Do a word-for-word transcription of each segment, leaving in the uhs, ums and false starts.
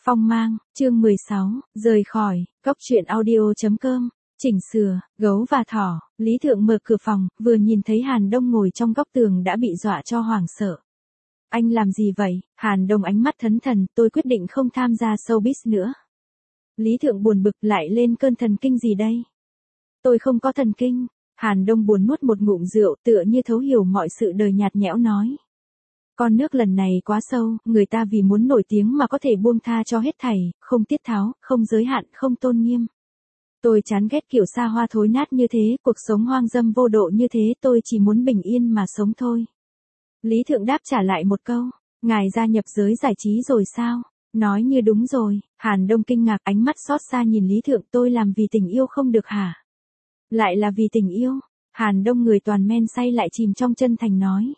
Phong mang, chương mười sáu, rời khỏi, góc truyện audio chấm com, chỉnh sửa, gấu và thỏ. Lý Thượng mở cửa phòng, vừa nhìn thấy Hàn Đông ngồi trong góc tường đã bị dọa cho hoảng sợ. Anh làm gì vậy? Hàn Đông ánh mắt thẫn thần, tôi quyết định không tham gia showbiz nữa. Lý Thượng buồn bực, lại lên cơn thần kinh gì đây? Tôi không có thần kinh. Hàn Đông buồn nuốt một ngụm rượu, tựa như thấu hiểu mọi sự đời, nhạt nhẽo nói. Con nước lần này quá sâu, người ta vì muốn nổi tiếng mà có thể buông tha cho hết thảy, không tiết tháo, không giới hạn, không tôn nghiêm. Tôi chán ghét kiểu xa hoa thối nát như thế, cuộc sống hoang dâm vô độ như thế, tôi chỉ muốn bình yên mà sống thôi. Lý Thượng đáp trả lại một câu, ngài gia nhập giới giải trí rồi sao? Nói như đúng rồi. Hàn Đông kinh ngạc, ánh mắt xót xa nhìn Lý Thượng, tôi làm vì tình yêu không được hả? Lại là vì tình yêu? Hàn Đông người toàn men say lại chìm trong chân thành nói.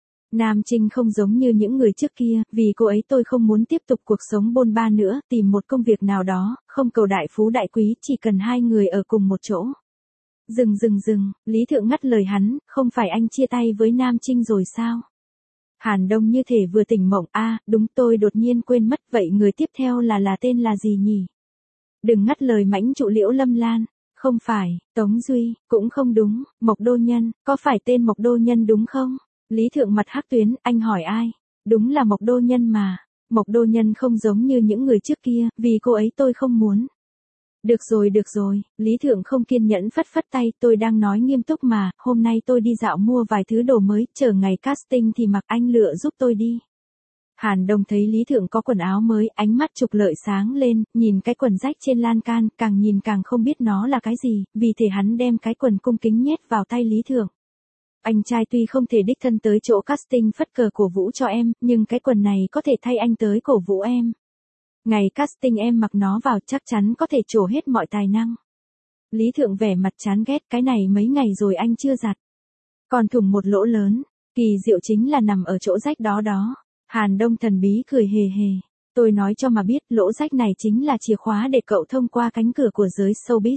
Nam Trinh không giống như những người trước kia, vì cô ấy tôi không muốn tiếp tục cuộc sống bôn ba nữa, tìm một công việc nào đó, không cầu đại phú đại quý, chỉ cần hai người ở cùng một chỗ. Dừng dừng dừng, Lý Thượng ngắt lời hắn, không phải anh chia tay với Nam Trinh rồi sao? Hàn Đông như thể vừa tỉnh mộng, a, à, đúng, tôi đột nhiên quên mất, vậy người tiếp theo là là tên là gì nhỉ? Đừng ngắt lời mãnh trụ Liễu Lâm Lan. Không phải, Tống Duy, cũng không đúng, Mộc Đô Nhân, có phải tên Mộc Đô Nhân đúng không? Lý Thượng mặt hắc tuyến, anh hỏi ai? Đúng là Mộc Đô Nhân mà. Mộc Đô Nhân không giống như những người trước kia, vì cô ấy tôi không muốn. Được rồi được rồi, Lý Thượng không kiên nhẫn phất phất tay, tôi đang nói nghiêm túc mà, hôm nay tôi đi dạo mua vài thứ đồ mới, chờ ngày casting thì mặc, anh lựa giúp tôi đi. Hàn Đông thấy Lý Thượng có quần áo mới, ánh mắt trục lợi sáng lên, nhìn cái quần rách trên lan can, càng nhìn càng không biết nó là cái gì, vì thế hắn đem cái quần cung kính nhét vào tay Lý Thượng. Anh trai tuy không thể đích thân tới chỗ casting phất cờ cổ vũ cho em, nhưng cái quần này có thể thay anh tới cổ vũ em. Ngày casting em mặc nó vào chắc chắn có thể trổ hết mọi tài năng. Lý Thượng vẻ mặt chán ghét, cái này mấy ngày rồi anh chưa giặt. Còn thủng một lỗ lớn, kỳ diệu chính là nằm ở chỗ rách đó đó. Hàn Đông thần bí cười hề hề. Tôi nói cho mà biết, lỗ rách này chính là chìa khóa để cậu thông qua cánh cửa của giới showbiz.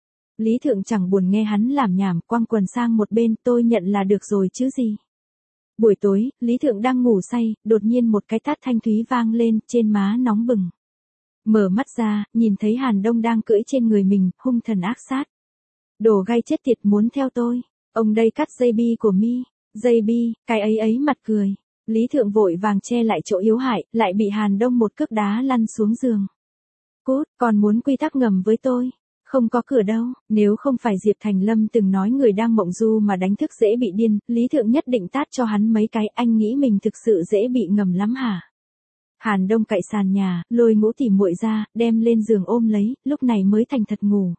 Lý Thượng chẳng buồn nghe hắn làm nhảm, quăng quần sang một bên, tôi nhận là được rồi chứ gì. Buổi tối, Lý Thượng đang ngủ say, đột nhiên một cái tát thanh thúy vang lên, trên má nóng bừng. Mở mắt ra, nhìn thấy Hàn Đông đang cưỡi trên người mình, hung thần ác sát. Đồ gai chết tiệt, muốn theo tôi. Ông đây cắt dây bi của mi. Dây bi, cái ấy ấy mặt cười. Lý Thượng vội vàng che lại chỗ yếu hại, lại bị Hàn Đông một cước đá lăn xuống giường. Cút, còn muốn quy tắc ngầm với tôi? Không có cửa đâu, nếu không phải Diệp Thành Lâm từng nói người đang mộng du mà đánh thức dễ bị điên, Lý Thượng nhất định tát cho hắn mấy cái, anh nghĩ mình thực sự dễ bị ngầm lắm hả? Hàn Đông cậy sàn nhà, lôi Ngũ tỉ muội ra, đem lên giường ôm lấy, lúc này mới thành thật ngủ.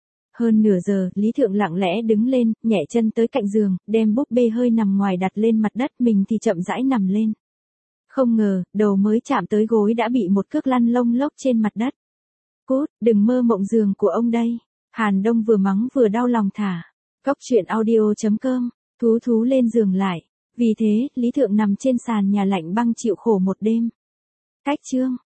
Hơn nửa giờ, Lý Thượng lặng lẽ đứng lên, nhẹ chân tới cạnh giường, đem búp bê hơi nằm ngoài đặt lên mặt đất, mình thì chậm rãi nằm lên. Không ngờ, đầu mới chạm tới gối đã bị một cước lăn lông lốc trên mặt đất. Cút, đừng mơ mộng giường của ông đây. Hàn Đông vừa mắng vừa đau lòng thả. Góc truyện audio chấm com, thú thú lên giường lại. Vì thế, Lý Thượng nằm trên sàn nhà lạnh băng chịu khổ một đêm. Cách chương.